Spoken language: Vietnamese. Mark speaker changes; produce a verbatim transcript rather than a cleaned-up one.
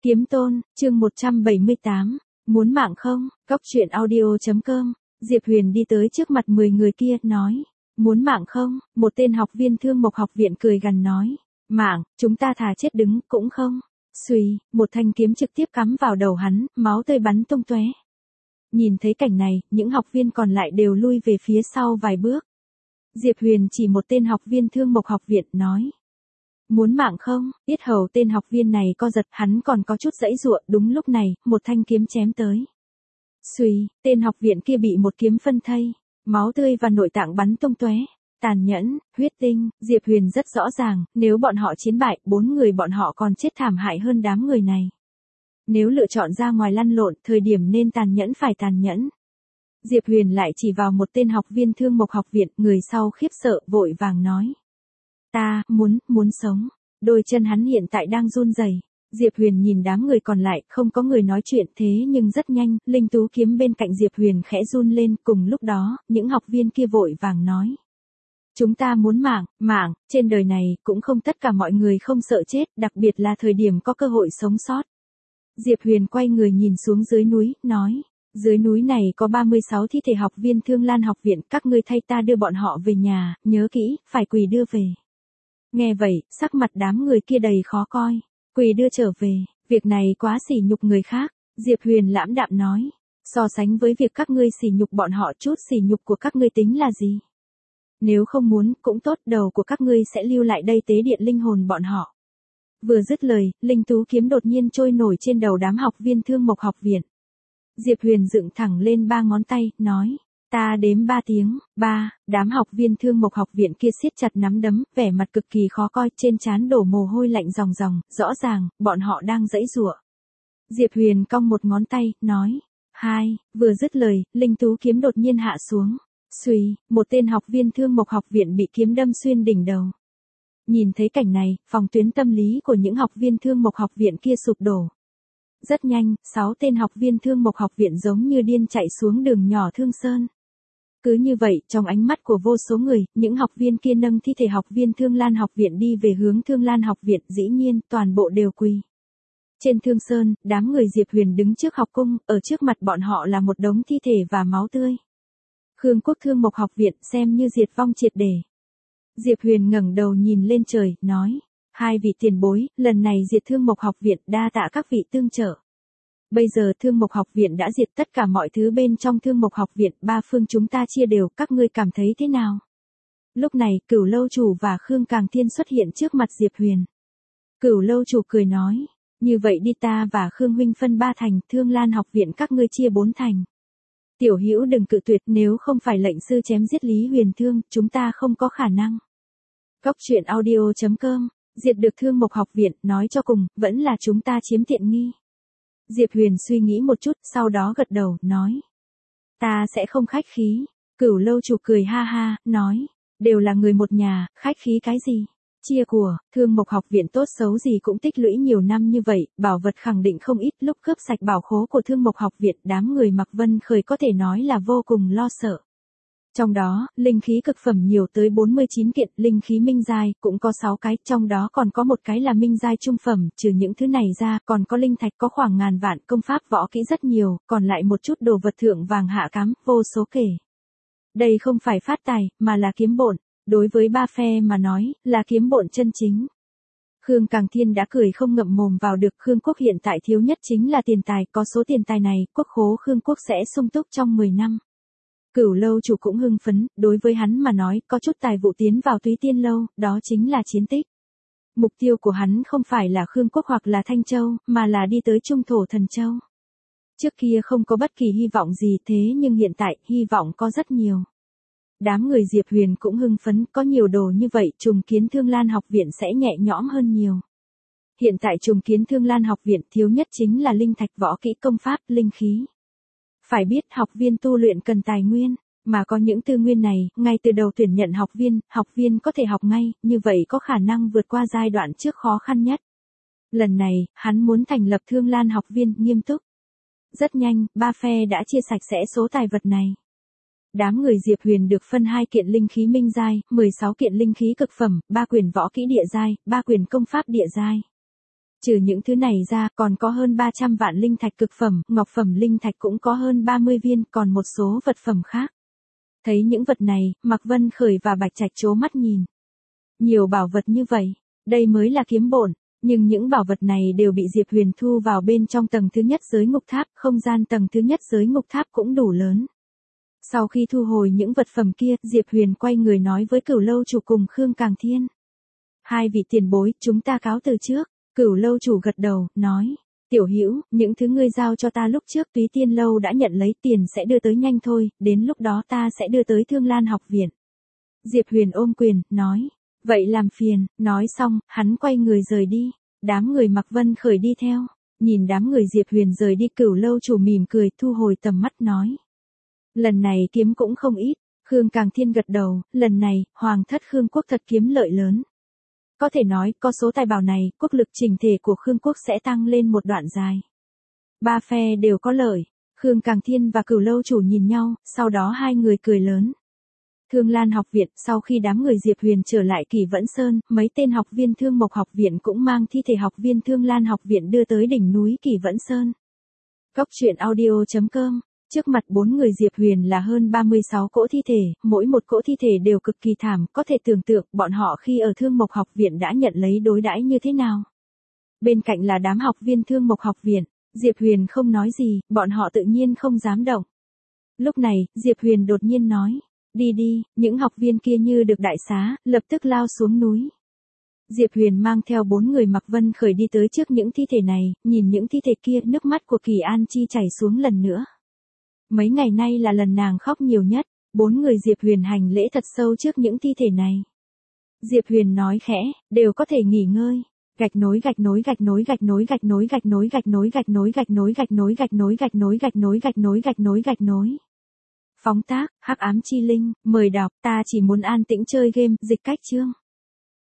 Speaker 1: Kiếm Tôn, chương một trăm bảy mươi tám, muốn mạng không? Góc truyện audio chấm com. Diệp Huyền đi tới trước mặt mười người kia, nói, muốn mạng không? Một tên học viên Thương Mộc học viện cười gằn nói, mạng, chúng ta thà chết đứng cũng không. Xuy, một thanh kiếm trực tiếp cắm vào đầu hắn, máu tươi bắn tung tóe. Nhìn thấy cảnh này, những học viên còn lại đều lui về phía sau vài bước. Diệp Huyền chỉ một tên học viên Thương Mộc học viện, nói, muốn mạng không? Yết hầu tên học viên này co giật, hắn còn có chút giãy giụa. Đúng lúc này, một thanh kiếm chém tới. Xuy, tên học viện kia bị một kiếm phân thây, máu tươi và nội tạng bắn tung tóe. Tàn nhẫn, huyết tinh. Diệp Huyền rất rõ ràng, nếu bọn họ chiến bại, bốn người bọn họ còn chết thảm hại hơn đám người này. Nếu lựa chọn ra ngoài lăn lộn, thời điểm nên tàn nhẫn phải tàn nhẫn. Diệp Huyền lại chỉ vào một tên học viên Thương Mộc học viện, người sau khiếp sợ, vội vàng nói, ta, muốn, muốn sống. Đôi chân hắn hiện tại đang run rẩy. Diệp Huyền nhìn đám người còn lại, không có người nói chuyện, thế nhưng rất nhanh, linh tú kiếm bên cạnh Diệp Huyền khẽ run lên. Cùng lúc đó, những học viên kia vội vàng nói, chúng ta muốn mạng, mạng, trên đời này, cũng không tất cả mọi người không sợ chết, đặc biệt là thời điểm có cơ hội sống sót. Diệp Huyền quay người nhìn xuống dưới núi, nói, dưới núi này có ba mươi sáu thi thể học viên Thương Lan học viện, các ngươi thay ta đưa bọn họ về nhà, nhớ kỹ, phải quỳ đưa về. Nghe vậy, sắc mặt đám người kia đầy khó coi. Quỳ đưa trở về, việc này quá sỉ nhục người khác. Diệp Huyền lãm đạm nói, so sánh với việc các ngươi sỉ nhục bọn họ, chút sỉ nhục của các ngươi tính là gì? Nếu không muốn, cũng tốt, đầu của các ngươi sẽ lưu lại đây tế điện linh hồn bọn họ. Vừa dứt lời, linh tú kiếm đột nhiên trôi nổi trên đầu đám học viên Thương Mộc học viện. Diệp Huyền dựng thẳng lên ba ngón tay, nói, ta đếm ba tiếng, ba, đám học viên Thương Mộc học viện kia siết chặt nắm đấm, vẻ mặt cực kỳ khó coi, trên trán đổ mồ hôi lạnh ròng ròng, rõ ràng, bọn họ đang giãy giụa. Diệp Huyền cong một ngón tay, nói, hai, vừa dứt lời, linh tú kiếm đột nhiên hạ xuống. Xuy, một tên học viên Thương Mộc học viện bị kiếm đâm xuyên đỉnh đầu. Nhìn thấy cảnh này, phòng tuyến tâm lý của những học viên Thương Mộc học viện kia sụp đổ. Rất nhanh, sáu tên học viên Thương Mộc học viện giống như điên chạy xuống đường nhỏ Thương Sơn. Cứ như vậy, trong ánh mắt của vô số người, những học viên kia nâng thi thể học viên Thương Lan học viện đi về hướng Thương Lan học viện, dĩ nhiên, toàn bộ đều quỳ. Trên Thương Sơn, đám người Diệp Huyền đứng trước học cung, ở trước mặt bọn họ là một đống thi thể và máu tươi. Khương Quốc Thương Mộc học viện xem như diệt vong triệt để. Diệp Huyền ngẩng đầu nhìn lên trời, nói, hai vị tiền bối, lần này diệt Thương Mộc học viện, đa tạ các vị tương trợ. Bây giờ Thương Mộc học viện đã diệt tất cả mọi thứ bên trong Thương Mộc học viện, ba phương chúng ta chia đều, các ngươi cảm thấy thế nào? Lúc này, Cửu Lâu chủ và Khương Càng Thiên xuất hiện trước mặt Diệp Huyền. Cửu Lâu chủ cười nói, như vậy đi, ta và Khương huynh phân ba thành, Thương Lan học viện các ngươi chia bốn thành. Tiểu Hữu đừng cự tuyệt, nếu không phải lệnh sư chém giết Lý Huyền Thương, chúng ta không có khả năng. Góc truyện audio chấm com, diệt được Thương Mộc học viện, nói cho cùng, vẫn là chúng ta chiếm tiện nghi. Diệp Huyền suy nghĩ một chút, sau đó gật đầu, nói, ta sẽ không khách khí. Cửu Lâu chủ cười ha ha, nói, đều là người một nhà, khách khí cái gì? Chia của, Thương Mộc học viện tốt xấu gì cũng tích lũy nhiều năm như vậy, bảo vật khẳng định không ít. Lúc cướp sạch bảo khố của Thương Mộc học viện, đám người Mạc Vân Khởi có thể nói là vô cùng lo sợ. Trong đó, linh khí cực phẩm nhiều tới bốn mươi chín kiện, linh khí minh giai cũng có sáu cái, trong đó còn có một cái là minh giai trung phẩm, trừ những thứ này ra, còn có linh thạch có khoảng ngàn vạn, công pháp võ kỹ rất nhiều, còn lại một chút đồ vật thượng vàng hạ cám, vô số kể. Đây không phải phát tài, mà là kiếm bộn, đối với ba phe mà nói, là kiếm bộn chân chính. Khương Càng Thiên đã cười không ngậm mồm vào được. Khương Quốc hiện tại thiếu nhất chính là tiền tài, có số tiền tài này, quốc khố Khương Quốc sẽ sung túc trong mười năm. Cửu Lâu chủ cũng hưng phấn, đối với hắn mà nói, có chút tài vụ tiến vào Túy Tiên Lâu, đó chính là chiến tích. Mục tiêu của hắn không phải là Khương Quốc hoặc là Thanh Châu, mà là đi tới Trung Thổ Thần Châu. Trước kia không có bất kỳ hy vọng gì, thế nhưng hiện tại, hy vọng có rất nhiều. Đám người Diệp Huyền cũng hưng phấn, có nhiều đồ như vậy, trùng kiến Thương Lan học viện sẽ nhẹ nhõm hơn nhiều. Hiện tại trùng kiến Thương Lan học viện thiếu nhất chính là linh thạch, võ kỹ, công pháp, linh khí. Phải biết học viên tu luyện cần tài nguyên, mà có những tư nguyên này, ngay từ đầu tuyển nhận học viên, học viên có thể học ngay, như vậy có khả năng vượt qua giai đoạn trước khó khăn nhất. Lần này, hắn muốn thành lập Thương Lan học viên, nghiêm túc. Rất nhanh, ba phe đã chia sạch sẽ số tài vật này. Đám người Diệp Huyền được phân hai kiện linh khí minh giai, mười sáu kiện linh khí cực phẩm, ba quyển võ kỹ địa giai, ba quyển công pháp địa giai. Trừ những thứ này ra, còn có hơn ba trăm vạn linh thạch cực phẩm, ngọc phẩm linh thạch cũng có hơn ba mươi viên, còn một số vật phẩm khác. Thấy những vật này, Mạc Vân Khởi và Bạch Trạch trố mắt nhìn. Nhiều bảo vật như vậy, đây mới là kiếm bổn, nhưng những bảo vật này đều bị Diệp Huyền thu vào bên trong tầng thứ nhất giới ngục tháp, không gian tầng thứ nhất giới ngục tháp cũng đủ lớn. Sau khi thu hồi những vật phẩm kia, Diệp Huyền quay người nói với Cửu Lâu chủ cùng Khương Càng Thiên. Hai vị tiền bối, chúng ta cáo từ trước. Cửu Lâu chủ gật đầu, nói. Tiểu Hữu, những thứ ngươi giao cho ta lúc trước Túy Tiên Lâu đã nhận lấy, tiền sẽ đưa tới nhanh thôi, đến lúc đó ta sẽ đưa tới Thương Lan học viện. Diệp Huyền ôm quyền, nói. Vậy làm phiền, nói xong, hắn quay người rời đi. Đám người Mạc Vân Khởi đi theo. Nhìn đám người Diệp Huyền rời đi, Cửu Lâu chủ mỉm cười, thu hồi tầm mắt nói. Lần này kiếm cũng không ít. Khương Càng Thiên gật đầu, lần này, Hoàng thất Khương quốc thật kiếm lợi lớn. Có thể nói, có số tài bảo này, quốc lực chỉnh thể của Khương quốc sẽ tăng lên một đoạn dài. Ba phe đều có lợi. Khương Càng Thiên và Cửu Lâu chủ nhìn nhau, sau đó hai người cười lớn. Thương Lan học viện, sau khi đám người Diệp Huyền trở lại Kỳ Vẫn Sơn, mấy tên học viên Thương Mộc học viện cũng mang thi thể học viên Thương Lan học viện đưa tới đỉnh núi Kỳ Vẫn Sơn. Cốc truyện audio chấm com. Trước mặt bốn người Diệp Huyền là hơn ba mươi sáu cỗ thi thể, mỗi một cỗ thi thể đều cực kỳ thảm, có thể tưởng tượng bọn họ khi ở Thương Mộc học viện đã nhận lấy đối đãi như thế nào. Bên cạnh là đám học viên Thương Mộc học viện, Diệp Huyền không nói gì, bọn họ tự nhiên không dám động. Lúc này, Diệp Huyền đột nhiên nói, đi đi, những học viên kia như được đại xá, lập tức lao xuống núi. Diệp Huyền mang theo bốn người Mạc Vân Khởi đi tới trước những thi thể này, nhìn những thi thể kia, nước mắt của Kỳ An Chi chảy xuống lần nữa. Mấy ngày nay là lần nàng khóc nhiều nhất, bốn người Diệp Huyền hành lễ thật sâu trước những thi thể này. Diệp Huyền nói khẽ, đều có thể nghỉ ngơi. Gạch nối gạch nối gạch nối gạch nối gạch nối gạch nối gạch nối gạch nối gạch nối gạch nối gạch nối gạch nối gạch nối gạch nối gạch nối gạch nối. Phóng tác, Hắc Ám Chi Linh, mời đọc, ta chỉ muốn an tĩnh chơi game, dịch cách chương.